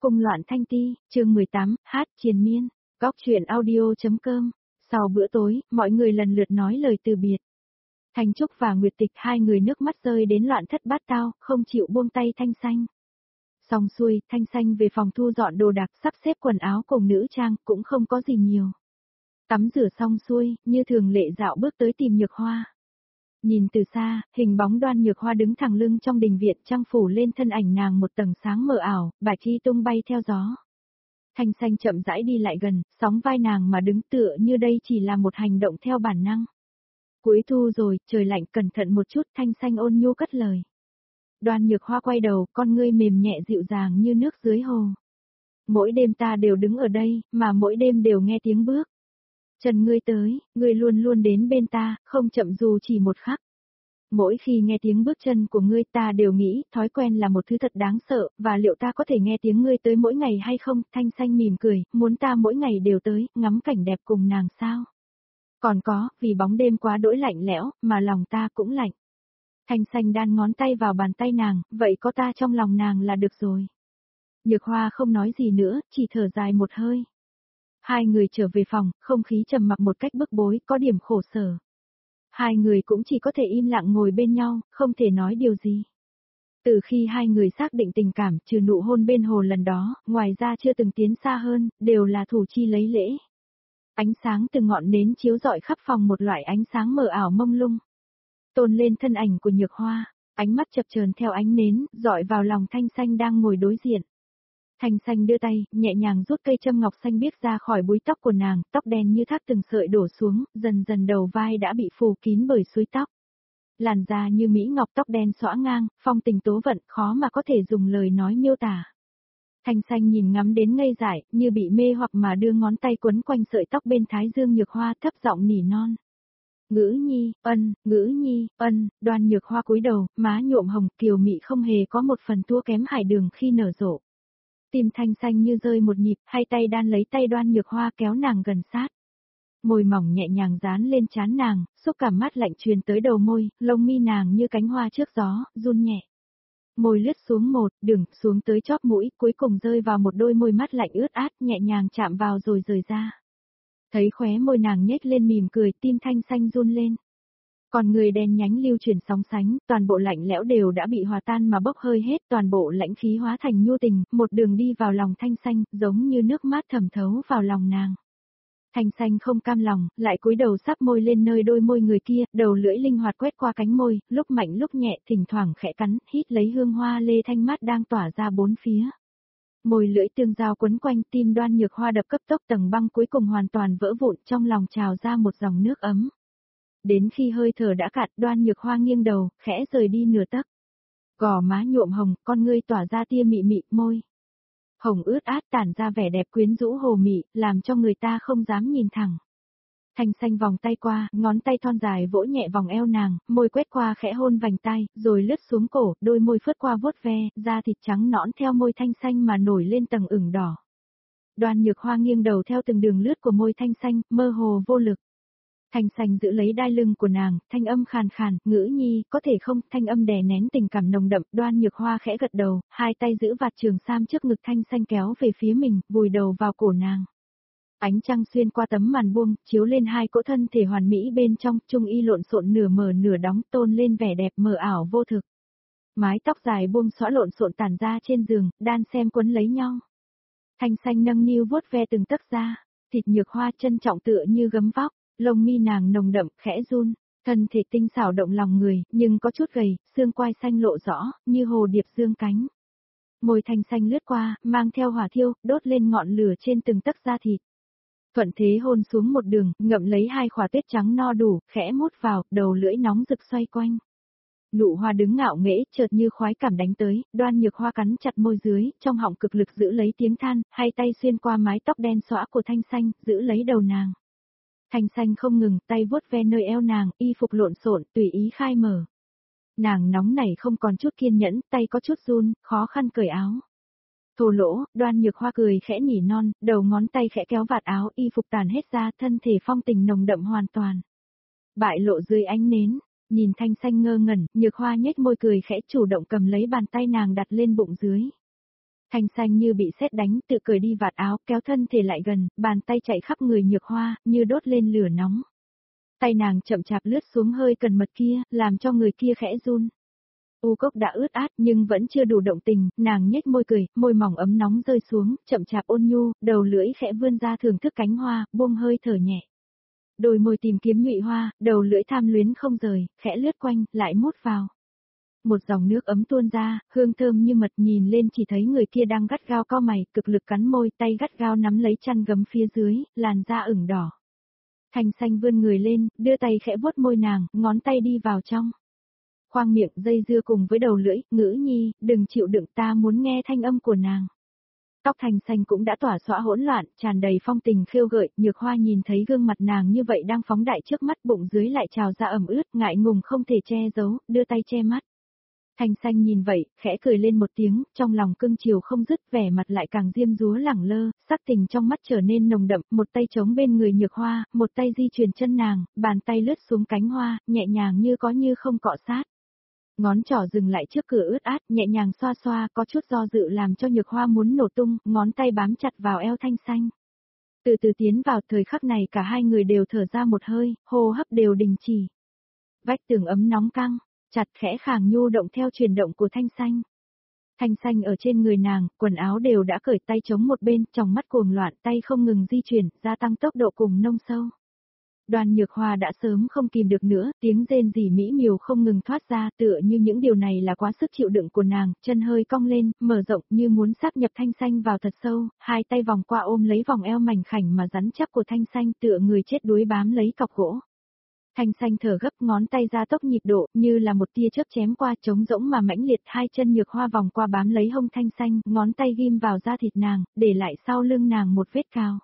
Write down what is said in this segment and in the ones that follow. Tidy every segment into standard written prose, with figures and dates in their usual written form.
Cung loạn thanh ti, chương 18, hát triền miên, góc truyện audio.com. Sau bữa tối, mọi người lần lượt nói lời từ biệt. Thanh Trúc và Nguyệt Tịch hai người nước mắt rơi đến loạn thất bát tao, không chịu buông tay Thanh Xanh. Xong xuôi, Thanh Xanh về phòng thu dọn đồ đạc, sắp xếp quần áo cùng nữ trang, cũng không có gì nhiều. Tắm rửa xong xuôi, như thường lệ dạo bước tới tìm Nhược Hoa. Nhìn từ xa, hình bóng Đoan Nhược Hoa đứng thẳng lưng trong đình viện, trăng phủ lên thân ảnh nàng một tầng sáng mờ ảo, bạch y tung bay theo gió. Thanh Xanh chậm rãi đi lại gần, sóng vai nàng mà đứng tựa như đây chỉ là một hành động theo bản năng. Cuối thu rồi, trời lạnh, cẩn thận một chút, Thanh Xanh ôn nhu cất lời. Đoan Nhược Hoa quay đầu, con ngươi mềm nhẹ dịu dàng như nước dưới hồ. Mỗi đêm ta đều đứng ở đây, mà mỗi đêm đều nghe tiếng bước. Trần ngươi tới, ngươi luôn luôn đến bên ta, không chậm dù chỉ một khắc. Mỗi khi nghe tiếng bước chân của ngươi ta đều nghĩ, thói quen là một thứ thật đáng sợ, và liệu ta có thể nghe tiếng ngươi tới mỗi ngày hay không? Thanh Xanh mỉm cười, muốn ta mỗi ngày đều tới, ngắm cảnh đẹp cùng nàng sao? Còn có, vì bóng đêm quá đỗi lạnh lẽo, mà lòng ta cũng lạnh. Thanh Xanh đan ngón tay vào bàn tay nàng, vậy có ta trong lòng nàng là được rồi. Nhược Hoa không nói gì nữa, chỉ thở dài một hơi. Hai người trở về phòng, không khí trầm mặc một cách bức bối, có điểm khổ sở. Hai người cũng chỉ có thể im lặng ngồi bên nhau, không thể nói điều gì. Từ khi hai người xác định tình cảm, trừ nụ hôn bên hồ lần đó, ngoài ra chưa từng tiến xa hơn, đều là thủ chi lấy lễ. Ánh sáng từ ngọn nến chiếu rọi khắp phòng, một loại ánh sáng mờ ảo mông lung. Tôn lên thân ảnh của Nhược Hoa, ánh mắt chập chờn theo ánh nến, dọi vào lòng Thanh Xanh đang ngồi đối diện. Thanh Xanh đưa tay, nhẹ nhàng rút cây châm ngọc xanh biếc ra khỏi búi tóc của nàng, tóc đen như thác từng sợi đổ xuống, dần dần đầu vai đã bị phủ kín bởi suối tóc. Làn da như mỹ ngọc, tóc đen xõa ngang, phong tình tố vận, khó mà có thể dùng lời nói miêu tả. Thanh Xanh nhìn ngắm đến ngây dại, như bị mê hoặc mà đưa ngón tay quấn quanh sợi tóc bên thái dương Nhược Hoa, thấp giọng nỉ non. Ngữ nhi, ngữ nhi, Đoan Nhược Hoa cúi đầu, má nhuộm hồng, kiều mị không hề có một phần thua kém hải đường khi nở rộ. Tim Thanh Xanh như rơi một nhịp, hai tay đan lấy tay Đoan Nhược Hoa kéo nàng gần sát. Môi mỏng nhẹ nhàng dán lên trán nàng, xúc cảm mát lạnh truyền tới đầu môi, lông mi nàng như cánh hoa trước gió, run nhẹ. Môi lướt xuống một đường, xuống tới chóp mũi, cuối cùng rơi vào một đôi môi mát lạnh ướt át, nhẹ nhàng chạm vào rồi rời ra. Thấy khóe môi nàng nhếch lên mỉm cười, tim Thanh Xanh run lên. Còn người đen nhánh lưu chuyển sóng sánh, toàn bộ lạnh lẽo đều đã bị hòa tan mà bốc hơi hết, toàn bộ lãnh khí hóa thành nhu tình, một đường đi vào lòng Thanh Xanh, giống như nước mát thẩm thấu vào lòng nàng. Thanh Xanh không cam lòng, lại cúi đầu sắp môi lên nơi đôi môi người kia, đầu lưỡi linh hoạt quét qua cánh môi, lúc mạnh lúc nhẹ, thỉnh thoảng khẽ cắn, hít lấy hương hoa lê thanh mát đang tỏa ra bốn phía. Môi lưỡi tương giao quấn quanh, tim Đoan Nhược Hoa đập cấp tốc, tầng băng cuối cùng hoàn toàn vỡ vụn, trong lòng trào ra một dòng nước ấm. Đến khi hơi thở đã cạn, Đoan Nhược Hoa nghiêng đầu, khẽ rời đi nửa tấc. Gò má nhuộm hồng, con ngươi tỏa ra tia mị mị, môi hồng ướt át tản ra vẻ đẹp quyến rũ hồ mị, làm cho người ta không dám nhìn thẳng. Thanh Xanh vòng tay qua, ngón tay thon dài vỗ nhẹ vòng eo nàng, môi quét qua khẽ hôn vành tay, rồi lướt xuống cổ, đôi môi phớt qua vuốt ve, da thịt trắng nõn theo môi Thanh Xanh mà nổi lên tầng ửng đỏ. Đoan Nhược Hoa nghiêng đầu theo từng đường lướt của môi Thanh Xanh, mơ hồ vô lực. Thanh Xanh giữ lấy đai lưng của nàng, thanh âm khàn khàn, ngữ nhi, có thể không, thanh âm đè nén tình cảm nồng đậm, Đoan Nhược Hoa khẽ gật đầu, hai tay giữ vạt trường sam trước ngực Thanh Xanh kéo về phía mình, vùi đầu vào cổ nàng. Ánh trăng xuyên qua tấm màn buông, chiếu lên hai cỗ thân thể hoàn mỹ bên trong, trung y lộn xộn nửa mở nửa đóng, tôn lên vẻ đẹp mờ ảo vô thực. Mái tóc dài buông xõa lộn xộn tản ra trên giường, đan xem quấn lấy nhau. Thanh Xanh nâng niu vuốt ve từng tấc da, thịt Nhược Hoa trân trọng tựa như gấm vóc. Lông mi nàng nồng đậm, khẽ run, thân thể tinh xảo động lòng người, nhưng có chút gầy, xương quai xanh lộ rõ, như hồ điệp dương cánh. Môi Thanh Xanh lướt qua, mang theo hỏa thiêu, đốt lên ngọn lửa trên từng tấc da thịt. Thuận thế hôn xuống một đường, ngậm lấy hai khỏa tuyết trắng no đủ, khẽ mút vào, đầu lưỡi nóng rực xoay quanh. Nụ hoa đứng ngạo nghễ, chợt như khoái cảm đánh tới, Đoan Nhược Hoa cắn chặt môi dưới, trong họng cực lực giữ lấy tiếng than, hai tay xuyên qua mái tóc đen xõa của Thanh Xanh, giữ lấy đầu nàng. Thanh Xanh không ngừng, tay vuốt ve nơi eo nàng, y phục lộn xộn, tùy ý khai mở. Nàng nóng nảy không còn chút kiên nhẫn, tay có chút run, khó khăn cởi áo. Thô lỗ, Đoan Nhược Hoa cười khẽ nỉ non, đầu ngón tay khẽ kéo vạt áo, y phục tàn hết ra, thân thể phong tình nồng đậm hoàn toàn. Bại lộ dưới ánh nến, nhìn Thanh Xanh ngơ ngẩn, Nhược Hoa nhếch môi cười khẽ chủ động cầm lấy bàn tay nàng đặt lên bụng dưới. Thanh xanh như bị sét đánh, tự cởi đi vạt áo, kéo thân thể lại gần, bàn tay chạy khắp người Nhược Hoa, như đốt lên lửa nóng. Tay nàng chậm chạp lướt xuống hơi cần mật kia, làm cho người kia khẽ run. U Cốc đã ướt át nhưng vẫn chưa đủ động tình, nàng nhếch môi cười, môi mỏng ấm nóng rơi xuống, chậm chạp ôn nhu, đầu lưỡi khẽ vươn ra thưởng thức cánh hoa, buông hơi thở nhẹ. Đôi môi tìm kiếm nhụy hoa, đầu lưỡi tham luyến không rời, khẽ lướt quanh, lại mút vào. Một dòng nước ấm tuôn ra, hương thơm như mật, nhìn lên chỉ thấy người kia đang gắt gao cau mày, cực lực cắn môi, tay gắt gao nắm lấy chăn gấm phía dưới, làn da ửng đỏ. Thanh xanh vươn người lên, đưa tay khẽ vuốt môi nàng, ngón tay đi vào trong. Khoang miệng dây dưa cùng với đầu lưỡi, ngữ nhi, đừng chịu đựng, ta muốn nghe thanh âm của nàng. Tóc Thanh xanh cũng đã tỏa xõa hỗn loạn, tràn đầy phong tình khiêu gợi, Nhược Hoa nhìn thấy gương mặt nàng như vậy đang phóng đại trước mắt, bụng dưới lại trào ra ẩm ướt, ngại ngùng không thể che giấu, đưa tay che mắt. Thanh xanh nhìn vậy, khẽ cười lên một tiếng, trong lòng cưng chiều không dứt, vẻ mặt lại càng diêm dúa lẳng lơ, sắc tình trong mắt trở nên nồng đậm, một tay chống bên người Nhược Hoa, một tay di chuyển chân nàng, bàn tay lướt xuống cánh hoa, nhẹ nhàng như có như không cọ sát. Ngón trỏ dừng lại trước cửa ướt át, nhẹ nhàng xoa xoa, có chút do dự làm cho Nhược Hoa muốn nổ tung, ngón tay bám chặt vào eo Thanh xanh. Từ từ tiến vào, thời khắc này cả hai người đều thở ra một hơi, hô hấp đều đình chỉ. Vách tường ấm nóng căng, chặt khẽ khàng nhu động theo chuyển động của Thanh xanh. Thanh xanh ở trên người nàng, quần áo đều đã cởi, tay chống một bên, tròng mắt cuồng loạn, tay không ngừng di chuyển, gia tăng tốc độ cùng nông sâu. Đoàn Nhược Hoa đã sớm không kìm được nữa, tiếng rên rỉ mỹ miều không ngừng thoát ra, tựa như những điều này là quá sức chịu đựng của nàng, chân hơi cong lên, mở rộng như muốn sáp nhập Thanh xanh vào thật sâu, hai tay vòng qua ôm lấy vòng eo mảnh khảnh mà rắn chắc của Thanh xanh, tựa người chết đuối bám lấy cọc gỗ. Thanh xanh thở gấp, ngón tay ra tốc nhịp độ, như là một tia chớp chém qua, trống rỗng mà mãnh liệt, hai chân Nhược Hoa vòng qua bám lấy hông Thanh xanh, ngón tay ghim vào da thịt nàng, để lại sau lưng nàng một vết cao.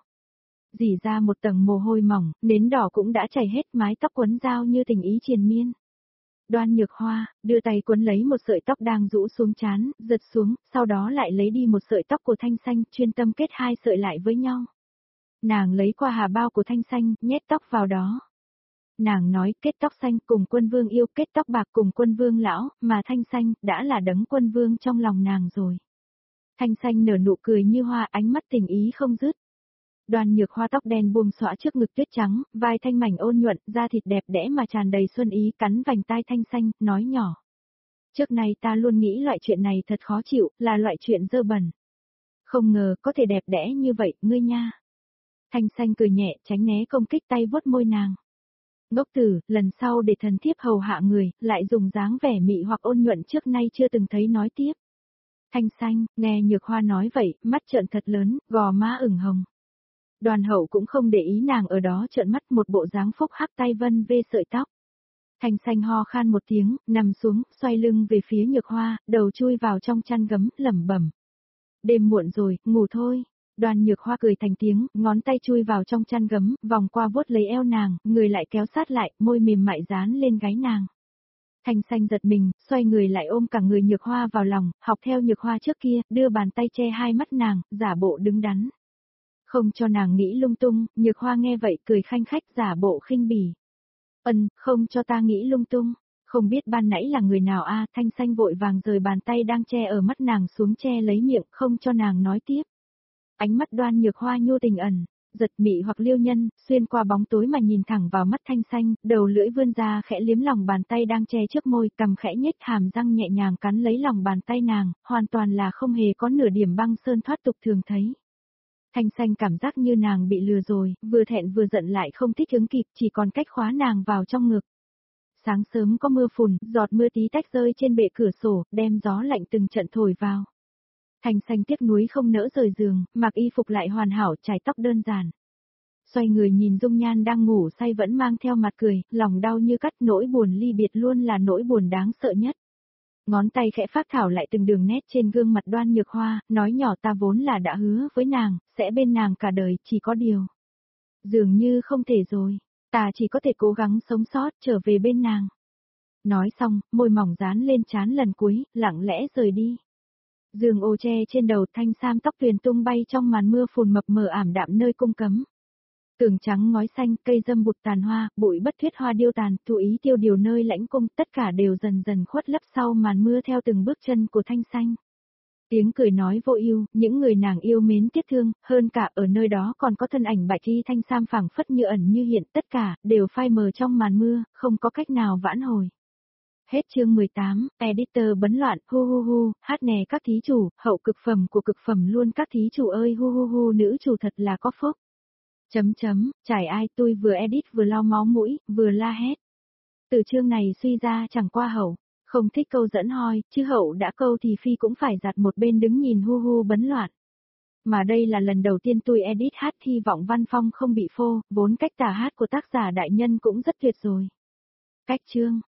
Dỉ ra một tầng mồ hôi mỏng, nến đỏ cũng đã chảy hết, mái tóc quấn dao như tình ý triền miên. Đoan Nhược Hoa, đưa tay quấn lấy một sợi tóc đang rũ xuống trán, giật xuống, sau đó lại lấy đi một sợi tóc của Thanh xanh, chuyên tâm kết hai sợi lại với nhau. Nàng lấy qua hà bao của Thanh xanh, nhét tóc vào đó. Nàng nói, kết tóc xanh cùng Quân Vương yêu, kết tóc bạc cùng Quân Vương lão, mà Thanh xanh, đã là đấng Quân Vương trong lòng nàng rồi. Thanh xanh nở nụ cười như hoa, ánh mắt tình ý không dứt. Đoàn Nhược Hoa tóc đen buông xõa trước ngực tuyết trắng, vai thanh mảnh ôn nhuận, da thịt đẹp đẽ mà tràn đầy xuân ý, cắn vành tai Thanh xanh, nói nhỏ. Trước này ta luôn nghĩ loại chuyện này thật khó chịu, là loại chuyện dơ bẩn. Không ngờ có thể đẹp đẽ như vậy, ngươi nha. Thanh xanh cười nhẹ, tránh né công kích, tay vuốt môi nàng. Ngốc tử, lần sau để thần thiếp hầu hạ người, lại dùng dáng vẻ mị hoặc ôn nhuận trước nay chưa từng thấy, nói tiếp. Thanh xanh, nghe Nhược Hoa nói vậy, mắt trợn thật lớn, gò má ửng hồng. Đoàn Hậu cũng không để ý nàng ở đó, trợn mắt, một bộ dáng phúc hắc, tay vân vê sợi tóc. Thanh xanh ho khan một tiếng, nằm xuống, xoay lưng về phía Nhược Hoa, đầu chui vào trong chăn gấm, lẩm bẩm. Đêm muộn rồi, ngủ thôi. Đoàn Nhược Hoa cười thành tiếng, ngón tay chui vào trong chăn gấm, vòng qua vuốt lấy eo nàng, người lại kéo sát lại, môi mềm mại dán lên gáy nàng. Thanh xanh giật mình, xoay người lại ôm cả người Nhược Hoa vào lòng, học theo Nhược Hoa trước kia, đưa bàn tay che hai mắt nàng, giả bộ đứng đắn. Không cho nàng nghĩ lung tung, Nhược Hoa nghe vậy cười khanh khách, giả bộ khinh bỉ. Không cho ta nghĩ lung tung. Không biết ban nãy là người nào a? Thanh xanh vội vàng rời bàn tay đang che ở mắt nàng xuống, che lấy miệng, không cho nàng nói tiếp. Ánh mắt Đoan Nhược Hoa nhu tình ẩn, giật mị hoặc liêu nhân, xuyên qua bóng tối mà nhìn thẳng vào mắt Thanh xanh, đầu lưỡi vươn ra khẽ liếm lòng bàn tay đang che trước môi, cằm khẽ nhếch, hàm răng nhẹ nhàng cắn lấy lòng bàn tay nàng, hoàn toàn là không hề có nửa điểm băng sơn thoát tục thường thấy. Thanh xanh cảm giác như nàng bị lừa rồi, vừa thẹn vừa giận lại không thích ứng kịp, chỉ còn cách khóa nàng vào trong ngực. Sáng sớm có mưa phùn, giọt mưa tí tách rơi trên bệ cửa sổ, đem gió lạnh từng trận thổi vào. Thanh xanh tiếc nuối không nỡ rời giường, mặc y phục lại hoàn hảo, chải tóc đơn giản. Xoay người nhìn dung nhan đang ngủ say vẫn mang theo mặt cười, lòng đau như cắt, nỗi buồn ly biệt luôn là nỗi buồn đáng sợ nhất. Ngón tay khẽ phác thảo lại từng đường nét trên gương mặt Đoan Nhược Hoa, nói nhỏ, ta vốn là đã hứa với nàng, sẽ bên nàng cả đời, chỉ có điều. Dường như không thể rồi, ta chỉ có thể cố gắng sống sót, trở về bên nàng. Nói xong, môi mỏng dán lên trán lần cuối, lặng lẽ rời đi. Giường ô che trên đầu, thanh sam tóc tuyền tung bay trong màn mưa phùn mập mờ ảm đạm nơi cung cấm. Tường trắng ngói xanh, cây dâm bụt tàn hoa, bụi bất thuyết hoa điêu tàn, thụ ý tiêu điều nơi lãnh cung, tất cả đều dần dần khuất lấp sau màn mưa theo từng bước chân của Thanh xanh. Tiếng cười nói vô ưu, những người nàng yêu mến tiếc thương, hơn cả ở nơi đó còn có thân ảnh bạch y thanh sam phảng phất như ẩn như hiện, tất cả đều phai mờ trong màn mưa, không có cách nào vãn hồi. Hết chương 18, editor bấn loạn, hu hu hu, hát nè các thí chủ, hậu cực phẩm của cực phẩm luôn các thí chủ ơi hu hu hu, nữ chủ thật là có phúc. Trải ai tôi vừa edit vừa lau máu mũi, vừa la hét. Từ chương này suy ra chẳng qua hậu, không thích câu dẫn hoi, chứ hậu đã câu thì phi cũng phải giặt một bên đứng nhìn hu hu bấn loạn. Mà đây là lần đầu tiên tôi edit hát hy vọng văn phong không bị phô, vốn cách tả hát của tác giả đại nhân cũng rất tuyệt rồi. Cách chương.